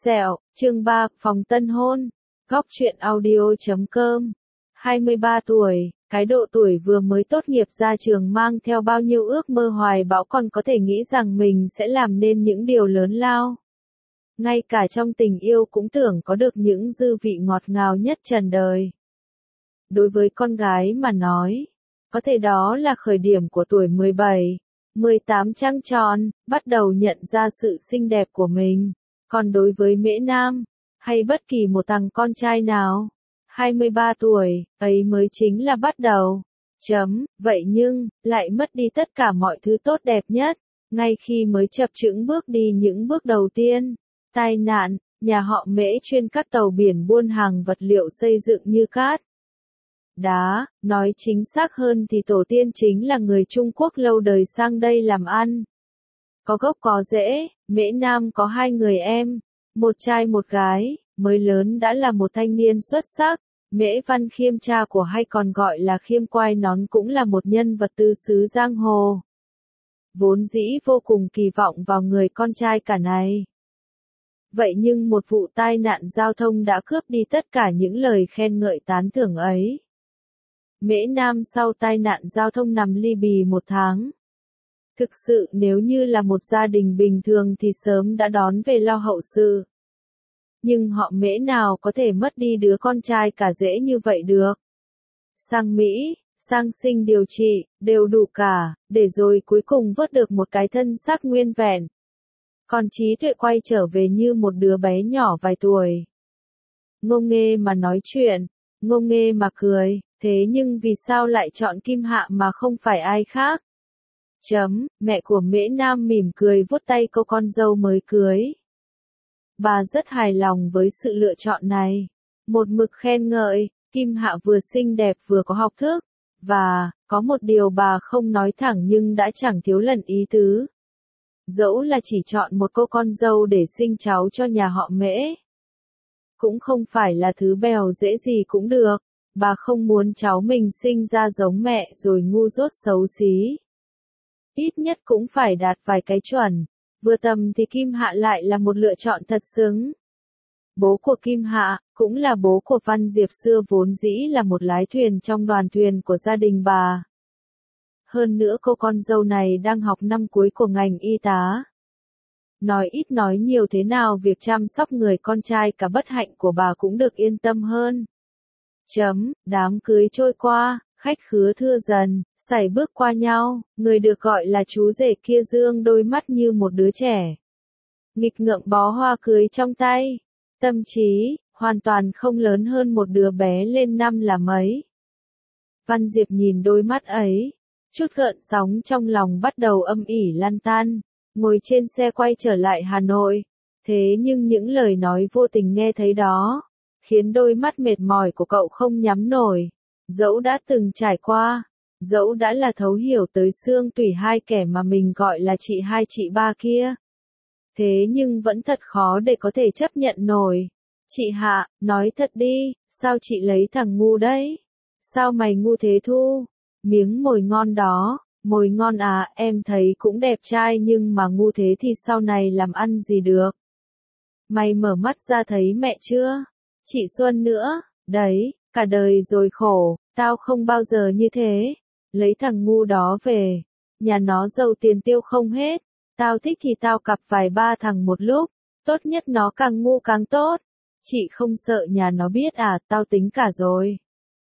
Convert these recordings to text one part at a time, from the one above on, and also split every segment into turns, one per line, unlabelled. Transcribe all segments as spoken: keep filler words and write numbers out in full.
Sẹo, chương ba, phòng tân hôn. Góc truyện audio chấm com. hai mươi ba tuổi, cái độ tuổi vừa mới tốt nghiệp ra trường mang theo bao nhiêu ước mơ hoài bão, còn có thể nghĩ rằng mình sẽ làm nên những điều lớn lao. Ngay cả trong tình yêu cũng tưởng có được những dư vị ngọt ngào nhất trần đời. Đối với con gái mà nói, có thể đó là khởi điểm của tuổi mười bảy, mười tám trăng tròn, bắt đầu nhận ra sự xinh đẹp của mình. Còn đối với Mễ Nam, hay bất kỳ một thằng con trai nào, hai mươi ba tuổi, ấy mới chính là bắt đầu. Chấm, vậy nhưng, lại mất đi tất cả mọi thứ tốt đẹp nhất, ngay khi mới chập chững bước đi những bước đầu tiên. Tai nạn, nhà họ Mễ chuyên cắt tàu biển buôn hàng vật liệu xây dựng như cát, đá, nói chính xác hơn thì tổ tiên chính là người Trung Quốc lâu đời sang đây làm ăn. Có gốc có rễ, Mễ Nam có hai người em, một trai một gái, mới lớn đã là một thanh niên xuất sắc. Mễ Văn Khiêm, cha của hay còn gọi là Khiêm Quai Nón, cũng là một nhân vật tứ xứ giang hồ. Vốn dĩ vô cùng kỳ vọng vào người con trai cả này. Vậy nhưng một vụ tai nạn giao thông đã cướp đi tất cả những lời khen ngợi tán thưởng ấy. Mễ Nam sau tai nạn giao thông nằm li bì một tháng. Thực sự nếu như là một gia đình bình thường thì sớm đã đón về lo hậu sự. Nhưng họ Mễ nào có thể mất đi đứa con trai cả dễ như vậy được. Sang Mỹ, sang sinh điều trị, đều đủ cả, để rồi cuối cùng vớt được một cái thân xác nguyên vẹn. Còn trí tuệ quay trở về như một đứa bé nhỏ vài tuổi. Ngô nghê mà nói chuyện, ngô nghê mà cười, thế nhưng vì sao lại chọn Kim Hạ mà không phải ai khác? Chấm, mẹ của Mễ Nam mỉm cười vuốt tay cô con dâu mới cưới. Bà rất hài lòng với sự lựa chọn này. Một mực khen ngợi, Kim Hạ vừa xinh đẹp vừa có học thức. Và, có một điều bà không nói thẳng nhưng đã chẳng thiếu lần ý tứ. Dẫu là chỉ chọn một cô con dâu để sinh cháu cho nhà họ Mễ, cũng không phải là thứ bèo dễ gì cũng được. Bà không muốn cháu mình sinh ra giống mẹ rồi ngu dốt xấu xí. Ít nhất cũng phải đạt vài cái chuẩn. Vừa tầm thì Kim Hạ lại là một lựa chọn thật xứng. Bố của Kim Hạ, cũng là bố của Văn Diệp xưa vốn dĩ là một lái thuyền trong đoàn thuyền của gia đình bà. Hơn nữa cô con dâu này đang học năm cuối của ngành y tá. Nói ít nói nhiều thế nào việc chăm sóc người con trai cả bất hạnh của bà cũng được yên tâm hơn. Chấm, đám cưới trôi qua, khách khứa thưa dần, sải bước qua nhau, người được gọi là chú rể kia dương đôi mắt như một đứa trẻ. Nghịch ngợm bó hoa cưới trong tay, tâm trí, hoàn toàn không lớn hơn một đứa bé lên năm là mấy. Văn Diệp nhìn đôi mắt ấy, chút gợn sóng trong lòng bắt đầu âm ỉ lan tan, ngồi trên xe quay trở lại Hà Nội. Thế nhưng những lời nói vô tình nghe thấy đó, khiến đôi mắt mệt mỏi của cậu không nhắm nổi. Dẫu đã từng trải qua, dẫu đã là thấu hiểu tới xương tủy hai kẻ mà mình gọi là chị hai chị ba kia. Thế nhưng vẫn thật khó để có thể chấp nhận nổi. Chị Hạ, nói thật đi, sao chị lấy thằng ngu đấy? Sao mày ngu thế Thu? Miếng mồi ngon đó, mồi ngon à, em thấy cũng đẹp trai nhưng mà ngu thế thì sau này làm ăn gì được? Mày mở mắt ra thấy mẹ chưa? Chị Xuân nữa, đấy, cả đời rồi khổ, tao không bao giờ như thế. Lấy thằng ngu đó về, nhà nó giàu tiền tiêu không hết. Tao thích thì tao cặp vài ba thằng một lúc, tốt nhất nó càng ngu càng tốt. Chị không sợ nhà nó biết à, tao tính cả rồi.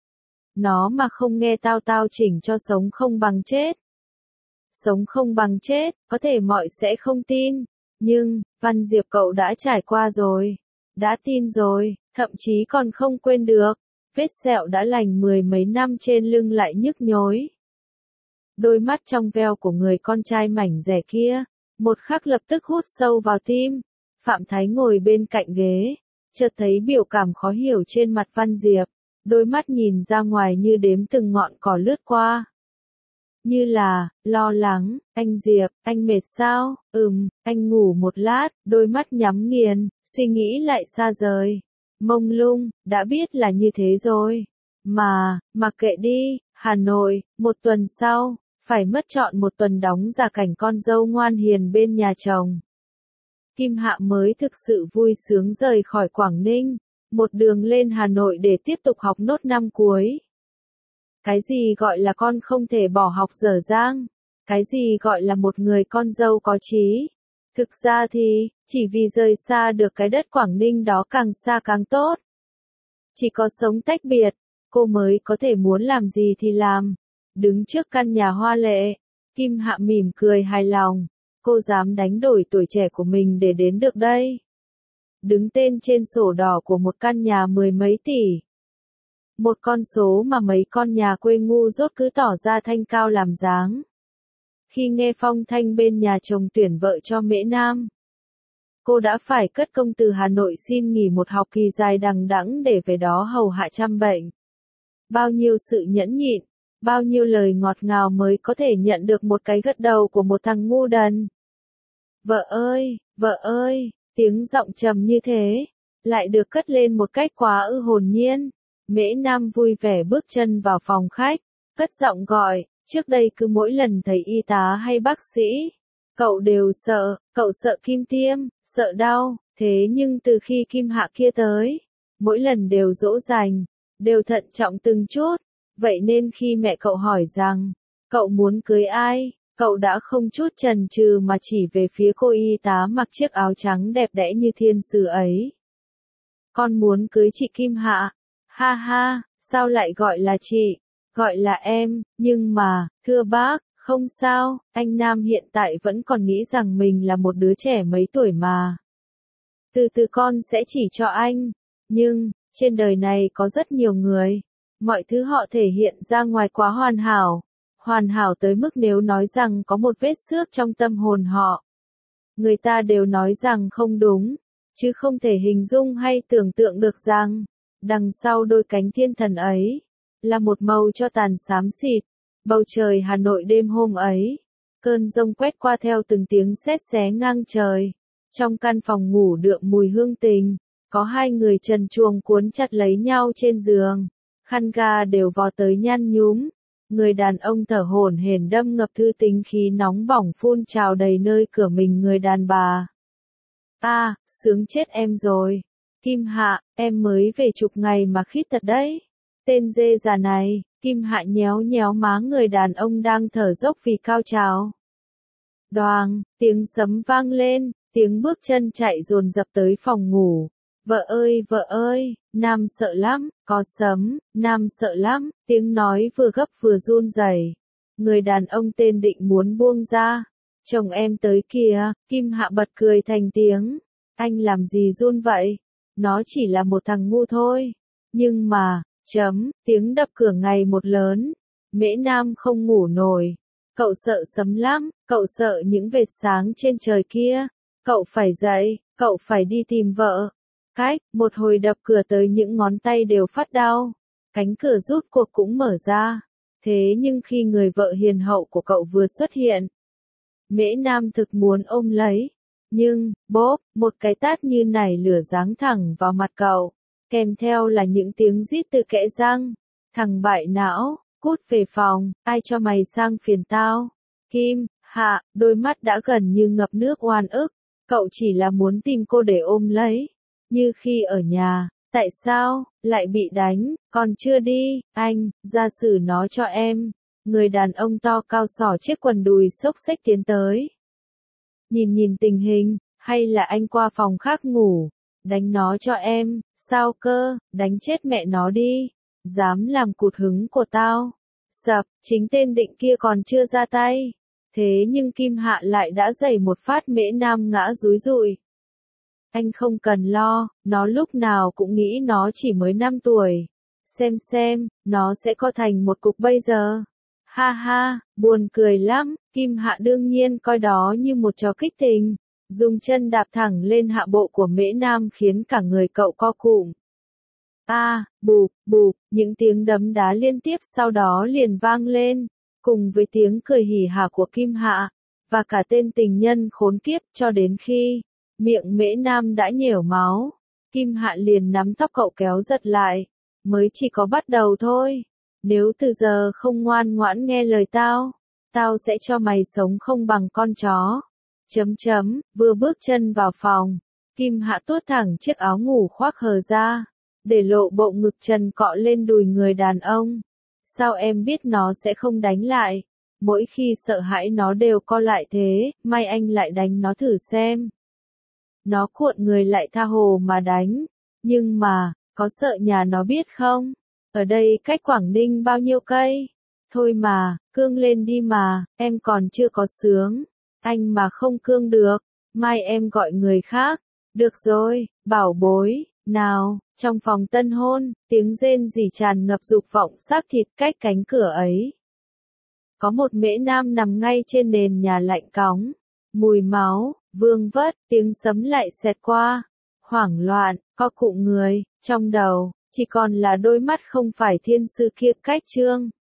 Nó mà không nghe tao tao chỉnh cho sống không bằng chết. Sống không bằng chết, có thể mọi sẽ không tin. Nhưng, Văn Diệp cậu đã trải qua rồi. Đã tin rồi, thậm chí còn không quên được. Vết sẹo đã lành mười mấy năm trên lưng lại nhức nhối. Đôi mắt trong veo của người con trai mảnh rẻ kia, một khắc lập tức hút sâu vào tim. Phạm Thái ngồi bên cạnh ghế, chợt thấy biểu cảm khó hiểu trên mặt Văn Diệp, đôi mắt nhìn ra ngoài như đếm từng ngọn cỏ lướt qua. Như là, lo lắng, anh Diệp, anh mệt sao? Ừm, anh ngủ một lát, đôi mắt nhắm nghiền, suy nghĩ lại xa rời. Mông lung, đã biết là như thế rồi. Mà, mặc kệ đi, Hà Nội, một tuần sau, phải mất trọn một tuần đóng giả cảnh con dâu ngoan hiền bên nhà chồng. Kim Hạ mới thực sự vui sướng rời khỏi Quảng Ninh, một đường lên Hà Nội để tiếp tục học nốt năm cuối. Cái gì gọi là con không thể bỏ học dở dang? Cái gì gọi là một người con dâu có chí? Thực ra thì, chỉ vì rời xa được cái đất Quảng Ninh đó càng xa càng tốt. Chỉ có sống tách biệt, cô mới có thể muốn làm gì thì làm. Đứng trước căn nhà hoa lệ, Kim Hạ mỉm cười hài lòng. Cô dám đánh đổi tuổi trẻ của mình để đến được đây. Đứng tên trên sổ đỏ của một căn nhà mười mấy tỷ. Một con số mà mấy con nhà quê ngu dốt cứ tỏ ra thanh cao làm dáng. Khi nghe phong thanh bên nhà chồng tuyển vợ cho Mễ Nam, cô đã phải cất công từ Hà Nội xin nghỉ một học kỳ dài đằng đẵng để về đó hầu hạ chăm bệnh. Bao nhiêu sự nhẫn nhịn, bao nhiêu lời ngọt ngào mới có thể nhận được một cái gật đầu của một thằng ngu đần. Vợ ơi, vợ ơi, tiếng giọng trầm như thế, lại được cất lên một cách quá ư hồn nhiên. Mễ Nam vui vẻ bước chân vào phòng khách, cất giọng gọi, trước đây cứ mỗi lần thấy y tá hay bác sĩ, cậu đều sợ, cậu sợ kim tiêm, sợ đau, thế nhưng từ khi Kim Hạ kia tới, mỗi lần đều dỗ dành, đều thận trọng từng chút, vậy nên khi mẹ cậu hỏi rằng, cậu muốn cưới ai, cậu đã không chút chần chừ mà chỉ về phía cô y tá mặc chiếc áo trắng đẹp đẽ như thiên sứ ấy. Con muốn cưới chị Kim Hạ. Ha ha, sao lại gọi là chị, gọi là em, nhưng mà, thưa bác, không sao, anh Nam hiện tại vẫn còn nghĩ rằng mình là một đứa trẻ mấy tuổi mà. Từ từ con sẽ chỉ cho anh, nhưng, trên đời này có rất nhiều người, mọi thứ họ thể hiện ra ngoài quá hoàn hảo, hoàn hảo tới mức nếu nói rằng có một vết xước trong tâm hồn họ, người ta đều nói rằng không đúng, chứ không thể hình dung hay tưởng tượng được rằng, đằng sau đôi cánh thiên thần ấy, là một màu cho tàn xám xịt. Bầu trời Hà Nội đêm hôm ấy, cơn giông quét qua theo từng tiếng sét xé ngang trời. Trong căn phòng ngủ đượm mùi hương tình, có hai người trần truồng cuốn chặt lấy nhau trên giường, khăn ga đều vò tới nhăn nhúm. Người đàn ông thở hổn hển đâm ngập thư tính khí nóng bỏng phun trào đầy nơi cửa mình người đàn bà. À, sướng chết em rồi. Kim Hạ, em mới về chục ngày mà khít thật đấy. Tên dê già này, Kim Hạ nhéo nhéo má người đàn ông đang thở dốc vì cao trào. Đoàng, tiếng sấm vang lên, tiếng bước chân chạy dồn dập tới phòng ngủ. Vợ ơi, vợ ơi, Nam sợ lắm, có sấm, Nam sợ lắm, tiếng nói vừa gấp vừa run rẩy. Người đàn ông tên Định muốn buông ra. Chồng em tới kìa, Kim Hạ bật cười thành tiếng. Anh làm gì run vậy? Nó chỉ là một thằng ngu thôi. Nhưng mà, chấm, tiếng đập cửa ngày một lớn. Mễ Nam không ngủ nổi. Cậu sợ sấm lắm, cậu sợ những vệt sáng trên trời kia. Cậu phải dậy, cậu phải đi tìm vợ. Cách, một hồi đập cửa tới những ngón tay đều phát đau. Cánh cửa rút cuộc cũng mở ra. Thế nhưng khi người vợ hiền hậu của cậu vừa xuất hiện, Mễ Nam thực muốn ôm lấy. Nhưng, bốp, một cái tát như nảy lửa giáng thẳng vào mặt cậu. Kèm theo là những tiếng rít từ kẽ răng. Thằng bại não, cút về phòng, ai cho mày sang phiền tao. Kim Hạ, đôi mắt đã gần như ngập nước oan ức. Cậu chỉ là muốn tìm cô để ôm lấy. Như khi ở nhà, tại sao, lại bị đánh, còn chưa đi, anh, ra xử nó cho em. Người đàn ông to cao xỏ chiếc quần đùi xốc xếch tiến tới. Nhìn nhìn tình hình, hay là anh qua phòng khác ngủ, đánh nó cho em, sao cơ, đánh chết mẹ nó đi, dám làm cụt hứng của tao. Sập, chính tên Định kia còn chưa ra tay. Thế nhưng Kim Hạ lại đã giày một phát Mễ Nam ngã rúi rụi. Anh không cần lo, nó lúc nào cũng nghĩ nó chỉ mới năm tuổi. Xem xem, nó sẽ co thành một cục bây giờ. Ha ha, buồn cười lắm, Kim Hạ đương nhiên coi đó như một trò kích tình. Dùng chân đạp thẳng lên hạ bộ của Mễ Nam khiến cả người cậu co cụm. A, à, bụp, bụp, những tiếng đấm đá liên tiếp sau đó liền vang lên, cùng với tiếng cười hỉ hả của Kim Hạ, và cả tên tình nhân khốn kiếp cho đến khi miệng Mễ Nam đã nhểu máu. Kim Hạ liền nắm tóc cậu kéo giật lại, mới chỉ có bắt đầu thôi. Nếu từ giờ không ngoan ngoãn nghe lời tao, tao sẽ cho mày sống không bằng con chó. Chấm chấm, vừa bước chân vào phòng, Kim Hạ tuốt thẳng chiếc áo ngủ khoác hở ra, để lộ bộ ngực trần cọ lên đùi người đàn ông. Sao em biết nó sẽ không đánh lại? Mỗi khi sợ hãi nó đều co lại thế, may anh lại đánh nó thử xem. Nó cuộn người lại tha hồ mà đánh, nhưng mà, có sợ nhà nó biết không? Ở đây cách Quảng Ninh bao nhiêu cây? Thôi mà, cương lên đi mà, em còn chưa có sướng. Anh mà không cương được, mai em gọi người khác. Được rồi, bảo bối, nào, trong phòng tân hôn, tiếng rên rỉ tràn ngập dục vọng xác thịt cách cánh cửa ấy. Có một mễ nam nằm ngay trên nền nhà lạnh cóng. Mùi máu, vương vất, tiếng sấm lại xẹt qua. Hoảng loạn, co cụm người, trong đầu, chỉ còn là đôi mắt không phải thiên sư kia cách trương.